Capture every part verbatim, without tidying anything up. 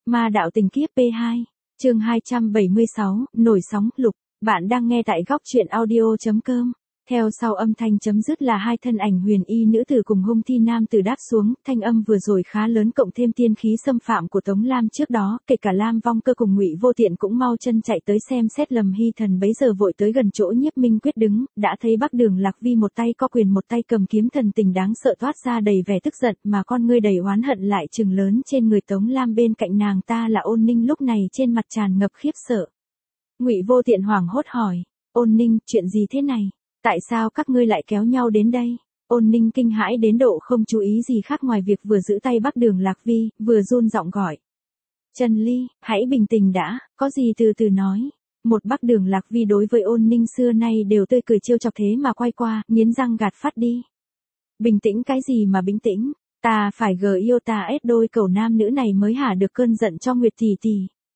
Ma đạo tình kiếp pê hai, chương hai trăm bảy mươi sáu, nổi sóng, lục. Bạn đang nghe tại góc truyện audio chấm com. Theo sau âm thanh chấm dứt là hai thân ảnh huyền y nữ tử cùng hung thi nam tử đáp xuống, thanh âm vừa rồi khá lớn cộng thêm tiên khí xâm phạm của Tống Lam trước đó, kể cả Lam Vong Cơ cùng Ngụy Vô Tiện cũng mau chân chạy tới xem xét. Lâm Hy Thần bấy giờ vội tới gần chỗ Nhiếp Minh Quyết đứng, đã thấy Bắc Đường Lạc Vi một tay có quyền một tay cầm kiếm, thần tình đáng sợ toát ra đầy vẻ tức giận, mà con ngươi đầy oán hận lại trừng lớn trên người Tống Lam. Bên cạnh nàng ta là Ôn Ninh, lúc này trên mặt tràn ngập khiếp sợ. Ngụy Vô Tiện hoảng hốt hỏi: Ôn Ninh, chuyện gì thế này? Tại sao các ngươi lại kéo nhau đến đây? Ôn Ninh kinh hãi đến độ không chú ý gì khác ngoài việc vừa giữ tay Bắc Đường Lạc Vi, vừa run giọng gọi: Trần Ly, hãy bình tĩnh đã, có gì từ từ nói. Một Bắc Đường Lạc Vi đối với Ôn Ninh xưa nay đều tươi cười trêu chọc, thế mà quay qua, nghiến răng gạt phát đi. Bình tĩnh cái gì mà bình tĩnh, ta phải gờ yêu ta ết đôi cầu nam nữ này mới hả được cơn giận cho Nguyệt tỷ tỷ.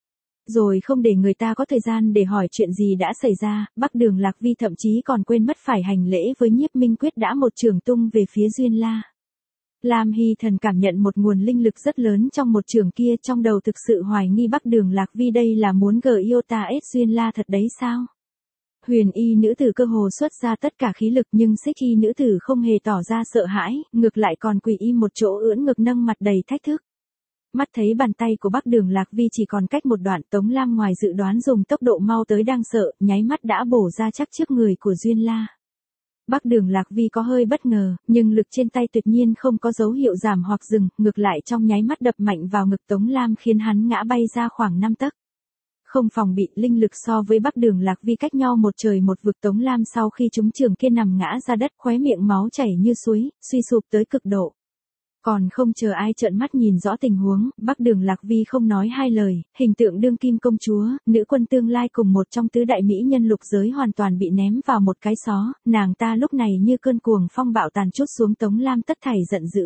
Rồi không để người ta có thời gian để hỏi chuyện gì đã xảy ra, Bắc Đường Lạc Vi thậm chí còn quên mất phải hành lễ với Nhiếp Minh Quyết, đã một chưởng tung về phía Duyên La. Lam Hy Thần cảm nhận một nguồn linh lực rất lớn trong một chưởng kia, trong đầu thực sự hoài nghi Bắc Đường Lạc Vi đây là muốn gờ yêu ta ết Duyên La thật đấy sao? Huyền y nữ tử cơ hồ xuất ra tất cả khí lực, nhưng Xích y nữ tử không hề tỏ ra sợ hãi, ngược lại còn quỳ im một chỗ ưỡn ngực nâng mặt đầy thách thức. Mắt thấy bàn tay của Bắc Đường Lạc Vi chỉ còn cách một đoạn, Tống Lam ngoài dự đoán dùng tốc độ mau tới đang sợ, nháy mắt đã bổ ra chắc trước người của Duyên La. Bắc Đường Lạc Vi có hơi bất ngờ, nhưng lực trên tay tuyệt nhiên không có dấu hiệu giảm hoặc dừng, ngược lại trong nháy mắt đập mạnh vào ngực Tống Lam khiến hắn ngã bay ra khoảng năm tấc. Không phòng bị, linh lực so với Bắc Đường Lạc Vi cách nhau một trời một vực. Tống Lam sau khi trúng trường kia nằm ngã ra đất, khóe miệng máu chảy như suối, suy sụp tới cực độ. Còn không chờ ai trợn mắt nhìn rõ tình huống, Bắc Đường Lạc Vi không nói hai lời, hình tượng đương kim công chúa, nữ quân tương lai cùng một trong tứ đại mỹ nhân lục giới hoàn toàn bị ném vào một cái xó, nàng ta lúc này như cơn cuồng phong bạo tàn trút xuống. Tống Lam tất thảy giận dữ.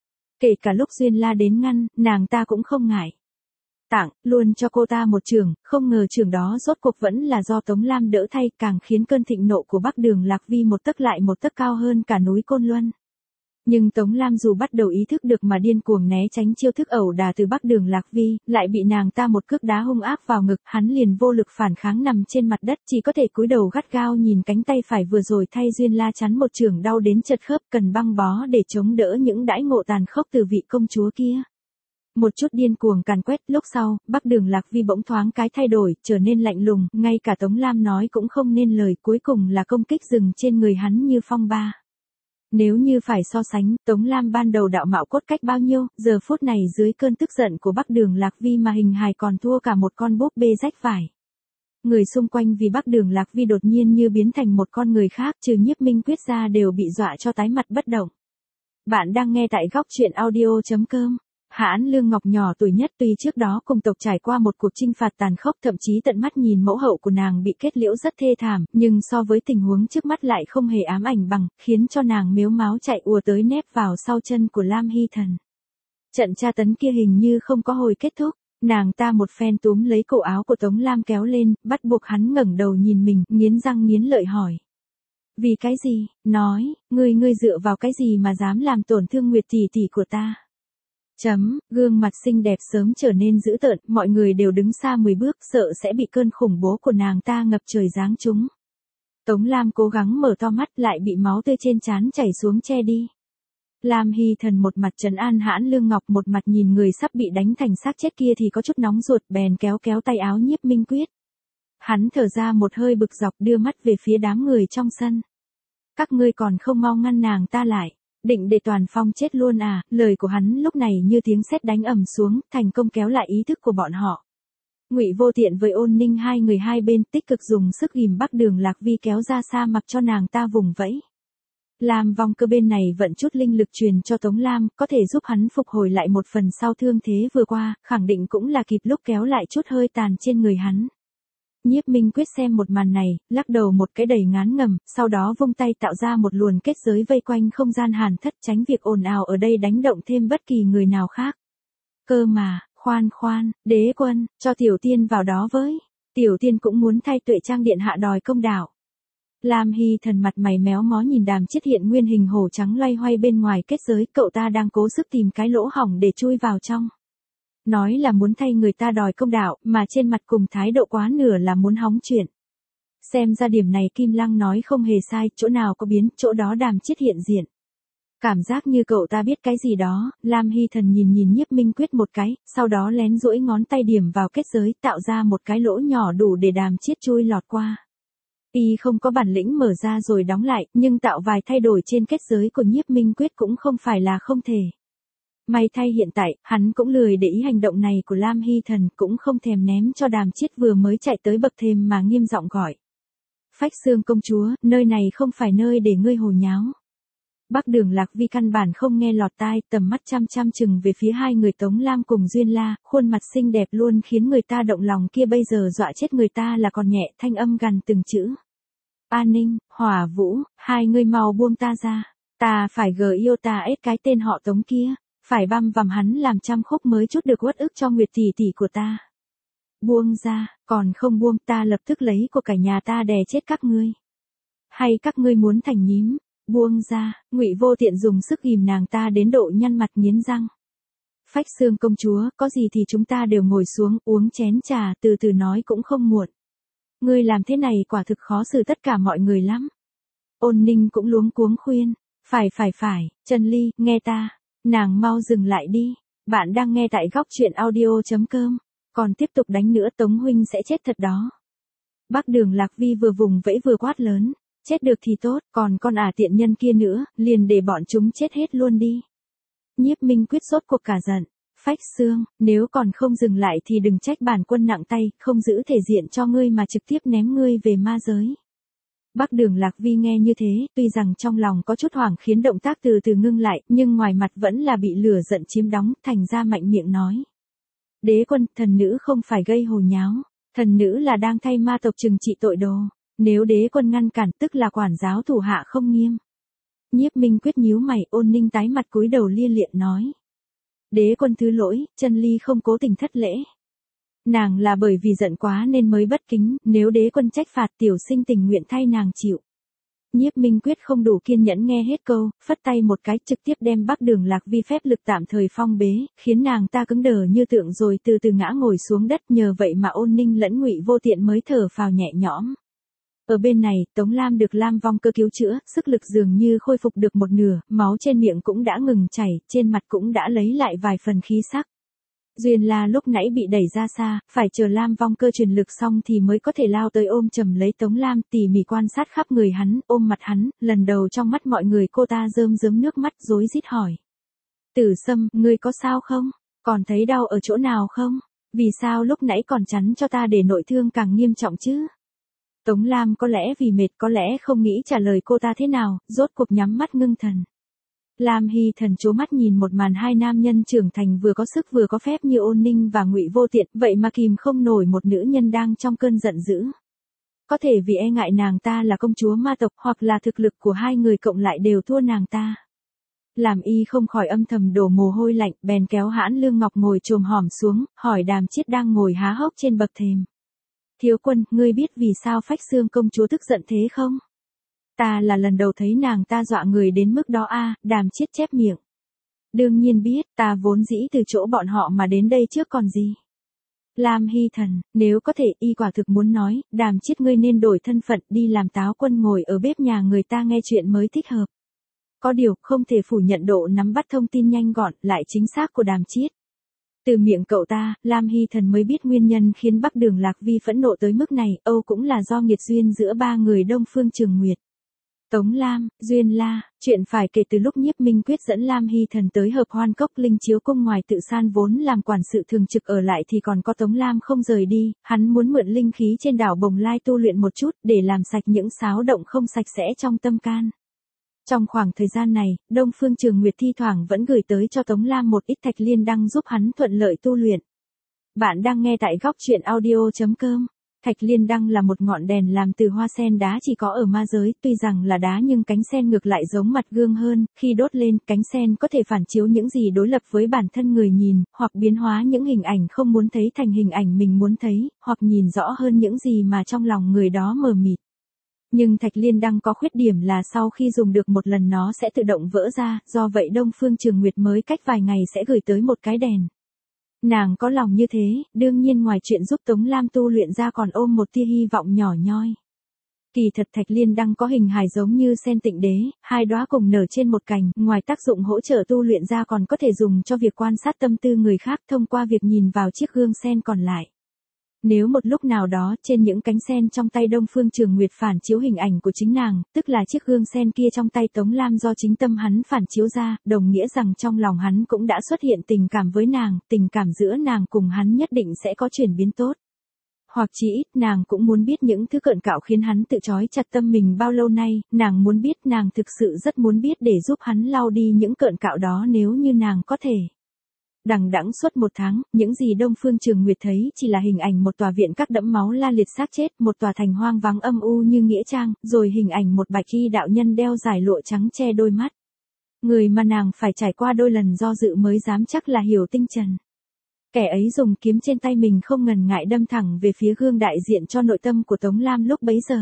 Kể cả lúc Duyên La đến ngăn, nàng ta cũng không ngại. Tặng luôn cho cô ta một chưởng, không ngờ chưởng đó rốt cuộc vẫn là do Tống Lam đỡ thay, càng khiến cơn thịnh nộ của Bắc Đường Lạc Vi một tấc lại một tấc cao hơn cả núi Côn Luân. Nhưng Tống Lam dù bắt đầu ý thức được mà điên cuồng né tránh chiêu thức ẩu đả từ Bắc Đường Lạc Vi, lại bị nàng ta một cước đá hung ác vào ngực, hắn liền vô lực phản kháng nằm trên mặt đất, chỉ có thể cúi đầu gắt gao nhìn cánh tay phải vừa rồi thay Duyên La chắn một chưởng đau đến chật khớp, cần băng bó để chống đỡ những đãi ngộ tàn khốc từ vị công chúa kia. Một chút điên cuồng càn quét, lúc sau, Bắc Đường Lạc Vi bỗng thoáng cái thay đổi, trở nên lạnh lùng, ngay cả Tống Lam nói cũng không nên lời, cuối cùng là công kích dừng trên người hắn như phong ba. Nếu như phải so sánh, Tống Lam ban đầu đạo mạo cốt cách bao nhiêu, giờ phút này dưới cơn tức giận của Bắc Đường Lạc Vi mà hình hài còn thua cả một con búp bê rách vải. Người xung quanh vì Bắc Đường Lạc Vi đột nhiên như biến thành một con người khác, trừ Nhiếp Minh Quyết ra đều bị dọa cho tái mặt bất động. Bạn đang nghe tại góc truyện audio chấm com. Hãn Lương Ngọc nhỏ tuổi nhất, tuy trước đó cùng tộc trải qua một cuộc chinh phạt tàn khốc, thậm chí tận mắt nhìn mẫu hậu của nàng bị kết liễu rất thê thảm, nhưng so với tình huống trước mắt lại không hề ám ảnh bằng, khiến cho nàng mếu máo chạy ùa tới nép vào sau chân của Lam Hy Thần. Trận tra tấn kia hình như không có hồi kết thúc, nàng ta một phen túm lấy cổ áo của Tống Lam kéo lên, bắt buộc hắn ngẩng đầu nhìn mình, nghiến răng nghiến lợi hỏi: Vì cái gì? Nói, ngươi ngươi dựa vào cái gì mà dám làm tổn thương Nguyệt tỷ tỷ của ta? Chấm, gương mặt xinh đẹp sớm trở nên dữ tợn, mọi người đều đứng xa mười bước, sợ sẽ bị cơn khủng bố của nàng ta ngập trời giáng trúng. Tống Lam cố gắng mở to mắt, lại bị máu tươi trên trán chảy xuống che đi. Lam Hy Thần một mặt trấn an Hãn Lương Ngọc, một mặt nhìn người sắp bị đánh thành xác chết kia thì có chút nóng ruột, bèn kéo kéo tay áo Nhiếp Minh Quyết. Hắn thở ra một hơi bực dọc, đưa mắt về phía đám người trong sân. Các ngươi còn không mau ngăn nàng ta lại. Định để Toàn Phong chết luôn à? Lời của hắn lúc này như tiếng sét đánh ầm xuống, thành công kéo lại ý thức của bọn họ. Ngụy Vô Tiện với Ôn Ninh hai người hai bên tích cực dùng sức ghìm Bắc Đường Lạc Vi kéo ra xa, mặc cho nàng ta vùng vẫy. Lam Vong Cơ bên này vận chút linh lực truyền cho Tống Lam, có thể giúp hắn phục hồi lại một phần sau thương thế vừa qua, khẳng định cũng là kịp lúc kéo lại chút hơi tàn trên người hắn. Nhiếp Minh Quyết xem một màn này, lắc đầu một cái đầy ngán ngẩm, sau đó vung tay tạo ra một luồn kết giới vây quanh không gian hàn thất, tránh việc ồn ào ở đây đánh động thêm bất kỳ người nào khác. Cơ mà, khoan khoan, đế quân, cho Tiểu Tiên vào đó với. Tiểu Tiên cũng muốn thay Tuệ Trang điện hạ đòi công đạo. Lam Hy Thần mặt mày méo mó nhìn Đàm Chiết hiện nguyên hình hổ trắng loay hoay bên ngoài kết giới, cậu ta đang cố sức tìm cái lỗ hổng để chui vào trong. Nói là muốn thay người ta đòi công đạo, mà trên mặt cùng thái độ quá nửa là muốn hóng chuyện. Xem ra điểm này Kim Lăng nói không hề sai, chỗ nào có biến, chỗ đó Đàm Chiết hiện diện. Cảm giác như cậu ta biết cái gì đó, Lam Hy Thần nhìn nhìn Nhiếp Minh Quyết một cái, sau đó lén duỗi ngón tay điểm vào kết giới, tạo ra một cái lỗ nhỏ đủ để Đàm Chiết chui lọt qua. Y không có bản lĩnh mở ra rồi đóng lại, nhưng tạo vài thay đổi trên kết giới của Nhiếp Minh Quyết cũng không phải là không thể. May thay hiện tại, hắn cũng lười để ý hành động này của Lam Hy Thần, cũng không thèm ném cho Đàm Chiết vừa mới chạy tới bậc thềm mà nghiêm giọng gọi. Phách Xương công chúa, nơi này không phải nơi để ngươi hồ nháo. Bắc Đường Lạc Vi căn bản không nghe lọt tai, tầm mắt chăm chăm chừng về phía hai người Tống Lam cùng Duyên La, khuôn mặt xinh đẹp luôn khiến người ta động lòng kia bây giờ dọa chết người ta là còn nhẹ, thanh âm gằn từng chữ. An Ninh, Hỏa Vũ, hai người mau buông ta ra, ta phải gờ yêu ta ết cái tên họ Tống kia, phải băm vằm hắn làm trăm khúc mới chút được uất ức cho Nguyệt tỷ tỷ của ta. Buông ra, còn không buông ta lập tức lấy của cả nhà ta đè chết các ngươi. Hay các ngươi muốn thành nhím? Buông ra, Ngụy Vô Tiện dùng sức ghìm nàng ta đến độ nhăn mặt nghiến răng. Phách Xương công chúa, có gì thì chúng ta đều ngồi xuống uống chén trà, từ từ nói cũng không muộn. Ngươi làm thế này quả thực khó xử tất cả mọi người lắm. Ôn Ninh cũng luống cuống khuyên, phải phải phải, Trần Ly, nghe ta, nàng mau dừng lại đi, bạn đang nghe tại góc truyện audio chấm com, còn tiếp tục đánh nữa Tống huynh sẽ chết thật đó. Bắc Đường Lạc Vi vừa vùng vẫy vừa quát lớn. Chết được thì tốt, còn con ả tiện nhân kia nữa, liền để bọn chúng chết hết luôn đi. Nhiếp Minh Quyết sốt cuộc cả giận. Phách Xương, nếu còn không dừng lại thì đừng trách bản quân nặng tay, không giữ thể diện cho ngươi mà trực tiếp ném ngươi về ma giới. Bắc Đường Lạc Vi nghe như thế, tuy rằng trong lòng có chút hoảng khiến động tác từ từ ngưng lại, nhưng ngoài mặt vẫn là bị lửa giận chiếm đóng, thành ra mạnh miệng nói. Đế quân, thần nữ không phải gây hồ nháo, thần nữ là đang thay ma tộc trừng trị tội đồ. Nếu đế quân ngăn cản tức là quản giáo thủ hạ không nghiêm. Nhiếp Minh Quyết nhíu mày, Ôn Ninh tái mặt cúi đầu lia lịa nói. Đế quân thứ lỗi, Chân Ly không cố tình thất lễ. Nàng là bởi vì giận quá nên mới bất kính, nếu đế quân trách phạt tiểu sinh tình nguyện thay nàng chịu. Nhiếp Minh Quyết không đủ kiên nhẫn nghe hết câu, phất tay một cái trực tiếp đem Bắc Đường Lạc Vi phép lực tạm thời phong bế, khiến nàng ta cứng đờ như tượng rồi từ từ ngã ngồi xuống đất, nhờ vậy mà Ôn Ninh lẫn Ngụy Vô Tiện mới thở phào nhẹ nhõm. Ở bên này, Tống Lam được Lam Vong Cơ cứu chữa, sức lực dường như khôi phục được một nửa, máu trên miệng cũng đã ngừng chảy, trên mặt cũng đã lấy lại vài phần khí sắc. Duyên La lúc nãy bị đẩy ra xa, phải chờ Lam Vong Cơ truyền lực xong thì mới có thể lao tới ôm chầm lấy Tống Lam, tỉ mỉ quan sát khắp người hắn, ôm mặt hắn, lần đầu trong mắt mọi người cô ta rơm rớm nước mắt rối rít hỏi. Tử Sâm, ngươi có sao không? Còn thấy đau ở chỗ nào không? Vì sao lúc nãy còn chắn cho ta để nội thương càng nghiêm trọng chứ? Tống Lam có lẽ vì mệt, có lẽ không nghĩ trả lời cô ta thế nào, rốt cuộc nhắm mắt ngưng thần. Lam Hy Thần trố mắt nhìn một màn hai nam nhân trưởng thành vừa có sức vừa có phép như Ôn Ninh và Ngụy Vô Tiện, vậy mà kìm không nổi một nữ nhân đang trong cơn giận dữ. Có thể vì e ngại nàng ta là công chúa ma tộc, hoặc là thực lực của hai người cộng lại đều thua nàng ta. Làm y không khỏi âm thầm đổ mồ hôi lạnh, bèn kéo Hãn Lương Ngọc ngồi chồm hòm xuống, hỏi Đàm Chiết đang ngồi há hốc trên bậc thềm. Thiếu quân, ngươi biết vì sao Phách Xương công chúa tức giận thế không? Ta là lần đầu thấy nàng ta dọa người đến mức đó a, à, Đàm Chiết chép miệng. Đương nhiên biết, ta vốn dĩ từ chỗ bọn họ mà đến đây trước còn gì. Lam Hy Thần, nếu có thể y quả thực muốn nói, Đàm Chiết ngươi nên đổi thân phận đi làm táo quân ngồi ở bếp nhà người ta nghe chuyện mới thích hợp. Có điều, không thể phủ nhận độ nắm bắt thông tin nhanh gọn, lại chính xác của Đàm Chiết. Từ miệng cậu ta, Lam Hy Thần mới biết nguyên nhân khiến Bắc Đường Lạc Vi phẫn nộ tới mức này, Âu cũng là do nghiệt duyên giữa ba người Đông Phương Trường Nguyệt. Tống Lam, Duyên La, chuyện phải kể từ lúc Nhiếp Minh Quyết dẫn Lam Hy Thần tới Hợp Hoan Cốc Linh Chiếu Cung, ngoài Tự San vốn làm quản sự thường trực ở lại thì còn có Tống Lam không rời đi, hắn muốn mượn linh khí trên đảo Bồng Lai tu luyện một chút để làm sạch những xáo động không sạch sẽ trong tâm can. Trong khoảng thời gian này, Đông Phương Trường Nguyệt thi thoảng vẫn gửi tới cho Tống Lam một ít thạch liên đăng giúp hắn thuận lợi tu luyện. Bạn đang nghe tại góc truyện audio chấm com. Thạch liên đăng là một ngọn đèn làm từ hoa sen đá chỉ có ở ma giới, tuy rằng là đá nhưng cánh sen ngược lại giống mặt gương hơn, khi đốt lên, cánh sen có thể phản chiếu những gì đối lập với bản thân người nhìn, hoặc biến hóa những hình ảnh không muốn thấy thành hình ảnh mình muốn thấy, hoặc nhìn rõ hơn những gì mà trong lòng người đó mờ mịt. Nhưng thạch liên đăng có khuyết điểm là sau khi dùng được một lần nó sẽ tự động vỡ ra, do vậy Đông Phương Trường Nguyệt mới cách vài ngày sẽ gửi tới một cái đèn. Nàng có lòng như thế, đương nhiên ngoài chuyện giúp Tống Lam tu luyện ra còn ôm một tia hy vọng nhỏ nhoi. Kỳ thật Thạch Liên Đăng có hình hài giống như sen tịnh đế, hai đóa cùng nở trên một cành, ngoài tác dụng hỗ trợ tu luyện ra còn có thể dùng cho việc quan sát tâm tư người khác thông qua việc nhìn vào chiếc gương sen còn lại. Nếu một lúc nào đó trên những cánh sen trong tay Đông Phương Trường Nguyệt phản chiếu hình ảnh của chính nàng, tức là chiếc gương sen kia trong tay Tống Lam do chính tâm hắn phản chiếu ra, đồng nghĩa rằng trong lòng hắn cũng đã xuất hiện tình cảm với nàng, tình cảm giữa nàng cùng hắn nhất định sẽ có chuyển biến tốt. Hoặc chỉ ít nàng cũng muốn biết những thứ cợn cạo khiến hắn tự trói chặt tâm mình bao lâu nay, nàng muốn biết, nàng thực sự rất muốn biết để giúp hắn lau đi những cợn cạo đó nếu như nàng có thể. Đằng đẵng suốt một tháng, những gì Đông Phương Trường Nguyệt thấy chỉ là hình ảnh một tòa viện các đẫm máu la liệt xác chết, một tòa thành hoang vắng âm u như nghĩa trang, rồi hình ảnh một bạch y đạo nhân đeo giải lụa trắng che đôi mắt. Người mà nàng phải trải qua đôi lần do dự mới dám chắc là Hiểu Tinh Trần. Kẻ ấy dùng kiếm trên tay mình không ngần ngại đâm thẳng về phía gương đại diện cho nội tâm của Tống Lam lúc bấy giờ.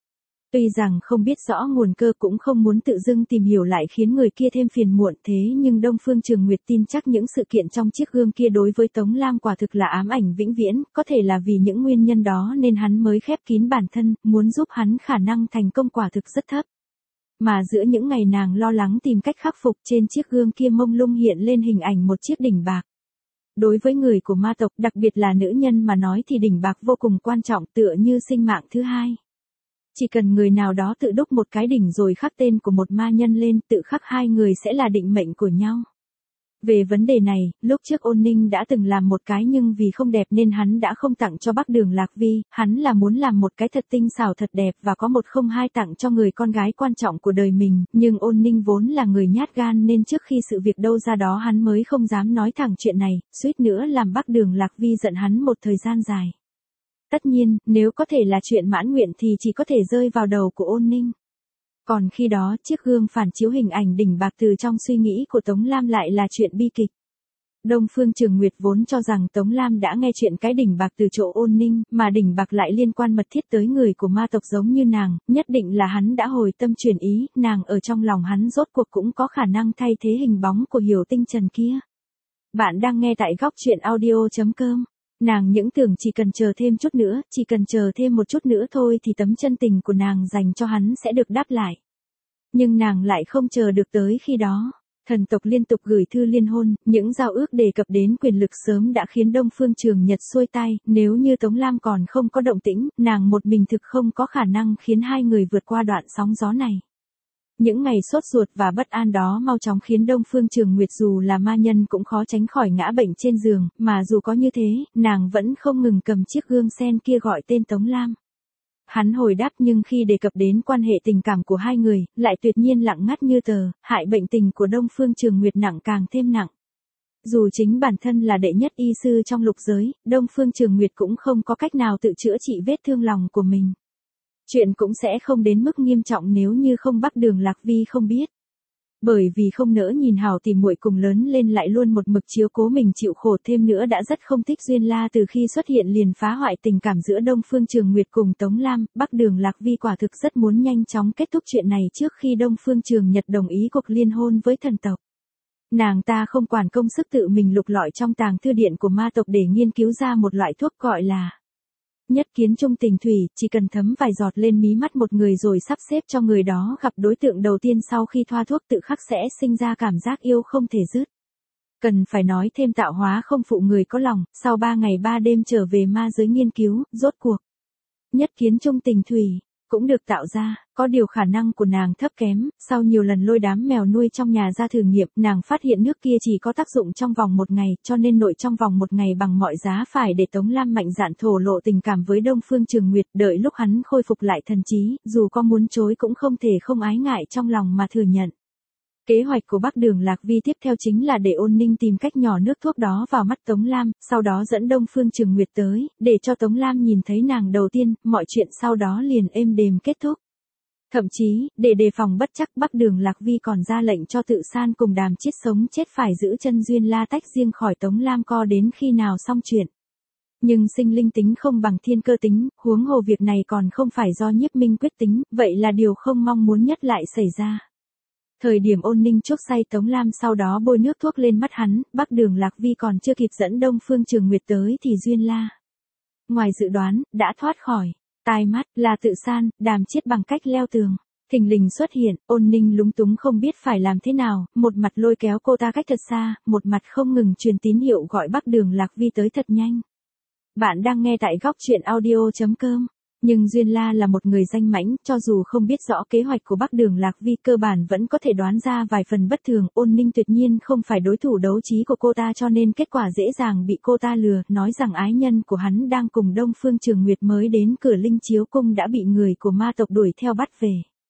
Tuy rằng không biết rõ nguồn cơ cũng không muốn tự dưng tìm hiểu lại khiến người kia thêm phiền muộn thế nhưng Đông Phương Trường Nguyệt tin chắc những sự kiện trong chiếc gương kia đối với Tống Lam quả thực là ám ảnh vĩnh viễn, có thể là vì những nguyên nhân đó nên hắn mới khép kín bản thân, muốn giúp hắn khả năng thành công quả thực rất thấp. Mà giữa những ngày nàng lo lắng tìm cách khắc phục trên chiếc gương kia mông lung hiện lên hình ảnh một chiếc đỉnh bạc. Đối với người của ma tộc, đặc biệt là nữ nhân mà nói thì đỉnh bạc vô cùng quan trọng tựa như sinh mạng thứ hai. Chỉ cần người nào đó tự đúc một cái đỉnh rồi khắc tên của một ma nhân lên, tự khắc hai người sẽ là định mệnh của nhau. Về vấn đề này, lúc trước Ôn Ninh đã từng làm một cái nhưng vì không đẹp nên hắn đã không tặng cho Bắc Đường Lạc Vi, hắn là muốn làm một cái thật tinh xảo thật đẹp và có một không hai tặng cho người con gái quan trọng của đời mình, nhưng Ôn Ninh vốn là người nhát gan nên trước khi sự việc đâu ra đó hắn mới không dám nói thẳng chuyện này, suýt nữa làm Bắc Đường Lạc Vi giận hắn một thời gian dài. Tất nhiên, nếu có thể là chuyện mãn nguyện thì chỉ có thể rơi vào đầu của Ôn Ninh. Còn khi đó, chiếc gương phản chiếu hình ảnh đỉnh bạc từ trong suy nghĩ của Tống Lam lại là chuyện bi kịch. Đông Phương Trường Nguyệt vốn cho rằng Tống Lam đã nghe chuyện cái đỉnh bạc từ chỗ Ôn Ninh, mà đỉnh bạc lại liên quan mật thiết tới người của ma tộc giống như nàng, nhất định là hắn đã hồi tâm chuyển ý, nàng ở trong lòng hắn rốt cuộc cũng có khả năng thay thế hình bóng của Hiểu Tinh Trần kia. Bạn đang nghe tại góc truyện audio chấm com. Nàng những tưởng chỉ cần chờ thêm chút nữa, chỉ cần chờ thêm một chút nữa thôi thì tấm chân tình của nàng dành cho hắn sẽ được đáp lại. Nhưng nàng lại không chờ được tới khi đó. Thần tộc liên tục gửi thư liên hôn, những giao ước đề cập đến quyền lực sớm đã khiến Đông Phương Trường Nhật xuôi tay, nếu như Tống Lam còn không có động tĩnh, nàng một mình thực không có khả năng khiến hai người vượt qua đoạn sóng gió này. Những ngày sốt ruột và bất an đó mau chóng khiến Đông Phương Trường Nguyệt dù là ma nhân cũng khó tránh khỏi ngã bệnh trên giường, mà dù có như thế, nàng vẫn không ngừng cầm chiếc gương sen kia gọi tên Tống Lam. Hắn hồi đáp nhưng khi đề cập đến quan hệ tình cảm của hai người, lại tuyệt nhiên lặng ngắt như tờ, hại bệnh tình của Đông Phương Trường Nguyệt nặng càng thêm nặng. Dù chính bản thân là đệ nhất y sư trong lục giới, Đông Phương Trường Nguyệt cũng không có cách nào tự chữa trị vết thương lòng của mình. Chuyện cũng sẽ không đến mức nghiêm trọng nếu như không Bắc Đường Lạc Vi không biết. Bởi vì không nỡ nhìn hảo tìm muội cùng lớn lên lại luôn một mực chiếu cố mình chịu khổ, thêm nữa đã rất không thích Duyên La từ khi xuất hiện liền phá hoại tình cảm giữa Đông Phương Trường Nguyệt cùng Tống Lam, Bắc Đường Lạc Vi quả thực rất muốn nhanh chóng kết thúc chuyện này trước khi Đông Phương Trường Nhật đồng ý cuộc liên hôn với thần tộc. Nàng ta không quản công sức tự mình lục lọi trong tàng thư điện của ma tộc để nghiên cứu ra một loại thuốc gọi là nhất kiến trung tình thủy, chỉ cần thấm vài giọt lên mí mắt một người rồi sắp xếp cho người đó gặp đối tượng đầu tiên sau khi thoa thuốc tự khắc sẽ sinh ra cảm giác yêu không thể dứt. Cần phải nói thêm tạo hóa không phụ người có lòng, sau ba ngày ba đêm trở về ma giới nghiên cứu, rốt cuộc. Nhất kiến trung tình thủy, cũng được tạo ra, có điều khả năng của nàng thấp kém, sau nhiều lần lôi đám mèo nuôi trong nhà ra thử nghiệm, nàng phát hiện nước kia chỉ có tác dụng trong vòng một ngày, cho nên nội trong vòng một ngày bằng mọi giá phải để Tống Lam mạnh dạn thổ lộ tình cảm với Đông Phương Trường Nguyệt, đợi lúc hắn khôi phục lại thần trí, dù có muốn chối cũng không thể không ái ngại trong lòng mà thừa nhận. Kế hoạch của Bắc Đường Lạc Vi tiếp theo chính là để Ôn Ninh tìm cách nhỏ nước thuốc đó vào mắt Tống Lam, sau đó dẫn Đông Phương Trường Nguyệt tới, để cho Tống Lam nhìn thấy nàng đầu tiên, mọi chuyện sau đó liền êm đềm kết thúc. Thậm chí, để đề phòng bất chắc Bắc Đường Lạc Vi còn ra lệnh cho Tự San cùng Đàm Chiết sống chết phải giữ chân Duyên La tách riêng khỏi Tống Lam co đến khi nào xong chuyện. Nhưng sinh linh tính không bằng thiên cơ tính, huống hồ việc này còn không phải do Nhiếp Minh quyết tính, vậy là điều không mong muốn nhất lại xảy ra. Thời điểm Ôn Ninh chuốc say Tống Lam sau đó bôi nước thuốc lên mắt hắn, Bắc Đường Lạc Vi còn chưa kịp dẫn Đông Phương Trường Nguyệt tới thì Duyên La, ngoài dự đoán, đã thoát khỏi tai mắt, là tự san, Đàm Chiết bằng cách leo tường. Thình lình xuất hiện, Ôn Ninh lúng túng không biết phải làm thế nào, một mặt lôi kéo cô ta cách thật xa, một mặt không ngừng truyền tín hiệu gọi Bắc Đường Lạc Vi tới thật nhanh. Bạn đang nghe tại góc truyện audio.com. Nhưng Duyên La là một người danh mãnh, cho dù không biết rõ kế hoạch của Bắc Đường Lạc Vi cơ bản vẫn có thể đoán ra vài phần bất thường, Ôn Ninh tuyệt nhiên không phải đối thủ đấu trí của cô ta cho nên kết quả dễ dàng bị cô ta lừa, nói rằng ái nhân của hắn đang cùng Đông Phương Trường Nguyệt mới đến cửa Linh Chiếu Cung đã bị người của ma tộc đuổi theo bắt về.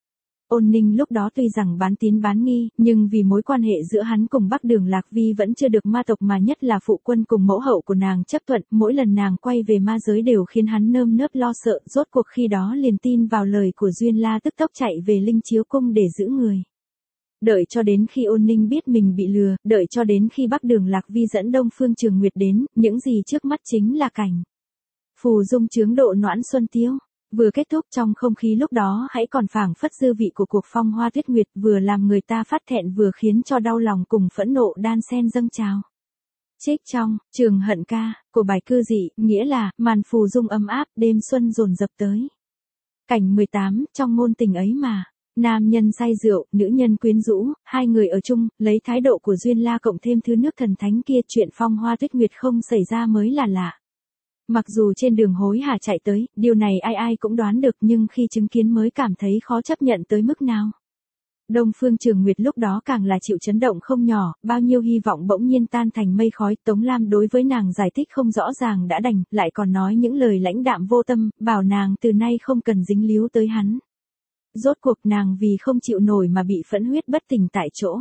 Ôn Ninh lúc đó tuy rằng bán tín bán nghi, nhưng vì mối quan hệ giữa hắn cùng Bắc Đường Lạc Vi vẫn chưa được ma tộc mà nhất là phụ quân cùng mẫu hậu của nàng chấp thuận, mỗi lần nàng quay về ma giới đều khiến hắn nơm nớp lo sợ, rốt cuộc khi đó liền tin vào lời của Duyên La tức tốc chạy về Linh Chiếu Cung để giữ người. Đợi cho đến khi Ôn Ninh biết mình bị lừa, đợi cho đến khi Bắc Đường Lạc Vi dẫn Đông Phương Trường Nguyệt đến, những gì trước mắt chính là cảnh phù dung chướng độ noãn xuân tiêu. Vừa kết thúc trong không khí lúc đó hãy còn phảng phất dư vị của cuộc phong hoa tuyết nguyệt, vừa làm người ta phát thẹn vừa khiến cho đau lòng cùng phẫn nộ đan xen dâng trào. Trích trong Trường Hận Ca của bài Cư Dị, nghĩa là màn phù dung ấm áp, đêm xuân dồn dập tới. Cảnh mười tám, trong ngôn tình ấy mà, nam nhân say rượu, nữ nhân quyến rũ, hai người ở chung, lấy thái độ của Duyên La cộng thêm thứ nước thần thánh kia, chuyện phong hoa tuyết nguyệt không xảy ra mới là lạ. Mặc dù trên đường hối hả chạy tới, điều này ai ai cũng đoán được nhưng khi chứng kiến mới cảm thấy khó chấp nhận tới mức nào. Đông Phương Trường Nguyệt lúc đó càng là chịu chấn động không nhỏ, bao nhiêu hy vọng bỗng nhiên tan thành mây khói, Tống Lam đối với nàng giải thích không rõ ràng đã đành, lại còn nói những lời lãnh đạm vô tâm, bảo nàng từ nay không cần dính líu tới hắn. Rốt cuộc nàng vì không chịu nổi mà bị phẫn huyết bất tỉnh tại chỗ.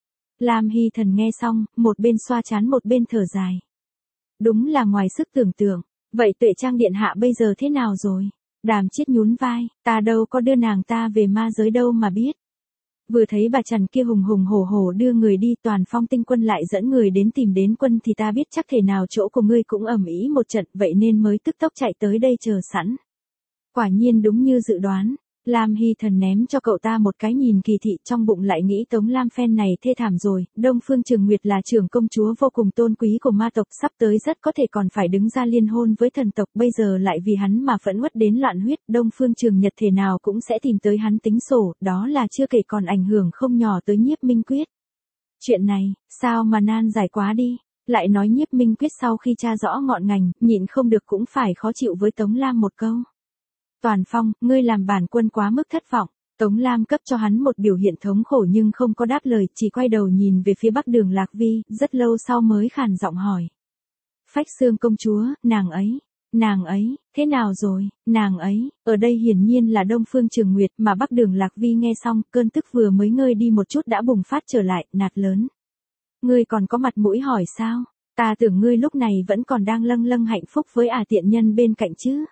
Lam Hy Thần nghe xong, một bên xoa trán một bên thở dài. Đúng là ngoài sức tưởng tượng. Vậy Tuệ Trang điện hạ bây giờ thế nào rồi? Đàm Chiết nhún vai, ta đâu có đưa nàng ta về ma giới đâu mà biết. Vừa thấy bà Trần kia hùng hùng hổ hổ đưa người đi, Toàn Phong tinh quân lại dẫn người đến tìm đến quân thì ta biết chắc thể nào chỗ của ngươi cũng ầm ĩ một trận, vậy nên mới tức tốc chạy tới đây chờ sẵn. Quả nhiên đúng như dự đoán. Lam Hy Thần ném cho cậu ta một cái nhìn kỳ thị, trong bụng lại nghĩ Tống Lam phen này thê thảm rồi, Đông Phương Trường Nguyệt là trưởng công chúa vô cùng tôn quý của ma tộc, sắp tới rất có thể còn phải đứng ra liên hôn với thần tộc, bây giờ lại vì hắn mà phẫn uất đến loạn huyết, Đông Phương Trường Nhật thể nào cũng sẽ tìm tới hắn tính sổ, đó là chưa kể còn ảnh hưởng không nhỏ tới Nhiếp Minh Quyết. Chuyện này, sao mà nan giải quá đi, lại nói Nhiếp Minh Quyết sau khi tra rõ ngọn ngành, nhịn không được cũng phải khó chịu với Tống Lam một câu. Toàn Phong, ngươi làm bản quân quá mức thất vọng. Tống Lam cấp cho hắn một biểu hiện thống khổ nhưng không có đáp lời, chỉ quay đầu nhìn về phía Bắc Đường Lạc Vi, rất lâu sau mới khàn giọng hỏi. Phách Xương công chúa, nàng ấy, nàng ấy, thế nào rồi, nàng ấy, ở đây hiển nhiên là Đông Phương Trường Nguyệt, mà Bắc Đường Lạc Vi nghe xong, cơn tức vừa mới ngơi đi một chút đã bùng phát trở lại, nạt lớn. Ngươi còn có mặt mũi hỏi sao? Ta tưởng ngươi lúc này vẫn còn đang lâng lâng hạnh phúc với ả tiện nhân bên cạnh chứ.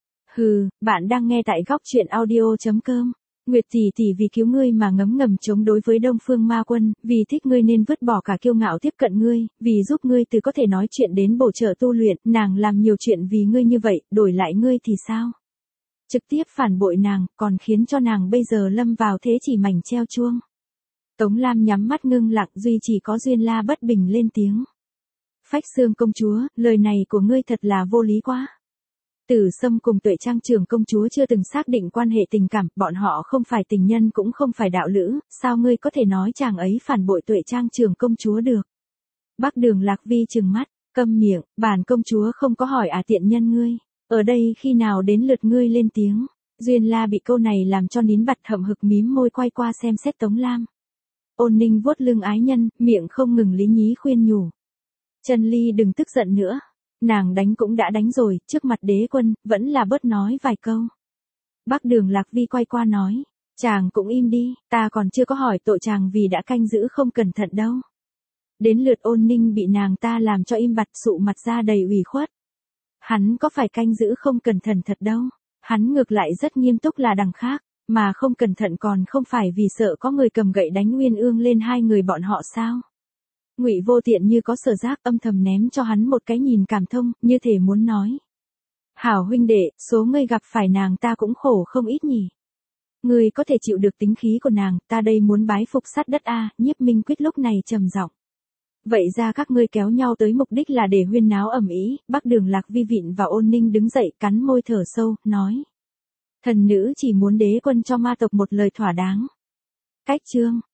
Hừ, bạn đang nghe tại góc truyện audio.com. Nguyệt tỷ tỷ vì cứu ngươi mà ngấm ngầm chống đối với Đông Phương Ma Quân, vì thích ngươi nên vứt bỏ cả kiêu ngạo tiếp cận ngươi, vì giúp ngươi từ có thể nói chuyện đến bổ trợ tu luyện, nàng làm nhiều chuyện vì ngươi như vậy, đổi lại ngươi thì sao? Trực tiếp phản bội nàng, còn khiến cho nàng bây giờ lâm vào thế chỉ mảnh treo chuông. Tống Lam nhắm mắt ngưng lặng, duy chỉ có Duyên La bất bình lên tiếng. Phách Xương công chúa, lời này của ngươi thật là vô lý quá. Tử Sâm cùng Tuệ Trang trưởng công chúa chưa từng xác định quan hệ tình cảm, bọn họ không phải tình nhân cũng không phải đạo lữ, sao ngươi có thể nói chàng ấy phản bội Tuệ Trang trưởng công chúa được? Bắc Đường Lạc Vi trừng mắt, câm miệng, bản công chúa không có hỏi à tiện nhân ngươi, ở đây khi nào đến lượt ngươi lên tiếng? Duyên La bị câu này làm cho nín bặt, hậm hực mím môi quay qua xem xét Tống Lam. Ôn Ninh vuốt lưng ái nhân, miệng không ngừng lý nhí khuyên nhủ. Trần Ly đừng tức giận nữa. Nàng đánh cũng đã đánh rồi, trước mặt đế quân, vẫn là bớt nói vài câu. Bắc Đường Lạc Vi quay qua nói, chàng cũng im đi, ta còn chưa có hỏi tội chàng vì đã canh giữ không cẩn thận đâu. Đến lượt Ôn Ninh bị nàng ta làm cho im bặt, sụ mặt ra đầy ủy khuất. Hắn có phải canh giữ không cẩn thận thật đâu, hắn ngược lại rất nghiêm túc là đằng khác, mà không cẩn thận còn không phải vì sợ có người cầm gậy đánh Nguyên Ương lên hai người bọn họ sao. Ngụy Vô Tiện như có sở giác, âm thầm ném cho hắn một cái nhìn cảm thông, như thể muốn nói. Hảo huynh đệ, số ngươi gặp phải nàng ta cũng khổ không ít nhỉ. Ngươi có thể chịu được tính khí của nàng, ta đây muốn bái phục sát đất a, Nhiếp Minh Quyết lúc này trầm giọng. Vậy ra các ngươi kéo nhau tới mục đích là để huyên náo ầm ĩ, Bắc Đường Lạc Vi Vịn và Ôn Ninh đứng dậy cắn môi thở sâu, nói. Thần nữ chỉ muốn đế quân cho ma tộc một lời thỏa đáng. Cách chương.